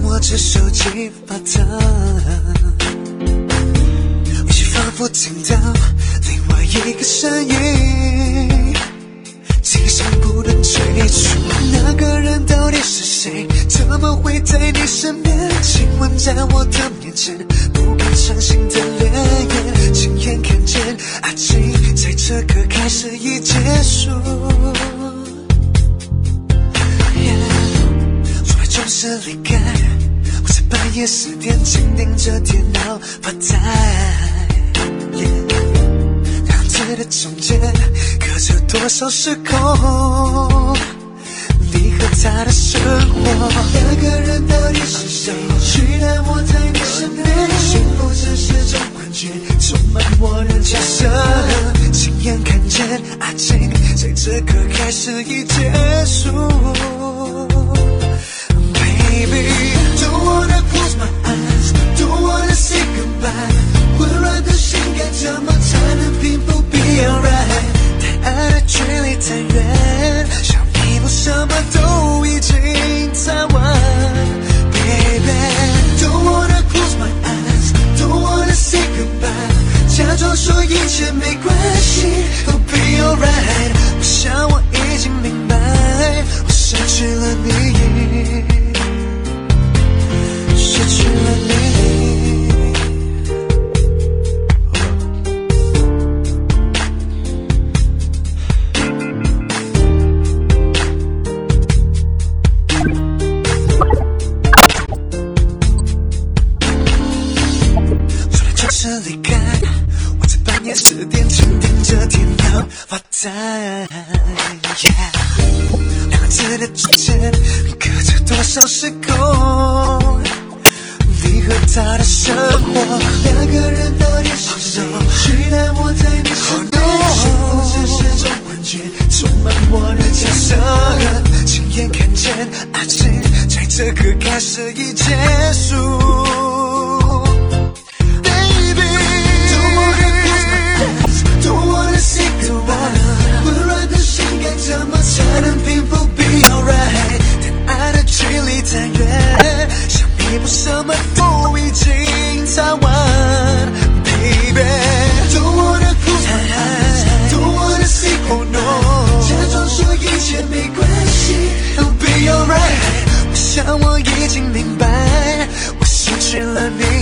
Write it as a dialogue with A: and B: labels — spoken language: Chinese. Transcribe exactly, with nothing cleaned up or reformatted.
A: 握着手机发烫，我却仿佛听到另外一个声音，精神不能追逐，那个人到底是谁？怎么会在你身边？亲吻在我的面前，不敢相信的脸颜，亲眼看见爱情在这刻开始已结束。说来总是离开，我在半夜四点紧盯着电脑发呆。两字的中间隔着多少时空？你和他的生活，那个人到底是谁？取代我在你身边，幸福只是种幻觉，充满我的假设。亲眼看见爱情在这刻开始已结束。Baby, don't wanna close my eyes, don't wanna say goodbye。混乱的心该怎么才能平复 be alright？ 太爱的距离太远，想弥补什么都已经太晚。Baby, don't wanna close my eyes, don't wanna say goodbye。 假装说一切没关系，都 be alright。 我想我已经明白，我失去了你，失去了你。离开，我在半夜十点紧盯着电脑发呆。两个字的中间隔着多少时空？你和他的生活，两个人到底是谁？取代我在你身边，幸福只是种幻觉，充满我的假设。亲眼看见爱情在这刻开始已结束。怎么才能平复 be alright？ 但爱的距离太远，想弥补什么都已经太晚。Baby, don't wanna close my eyes, don't wanna say oh no。 假装说一切没关系 ，I'll be alright。 我想我已经明白，我失去了你。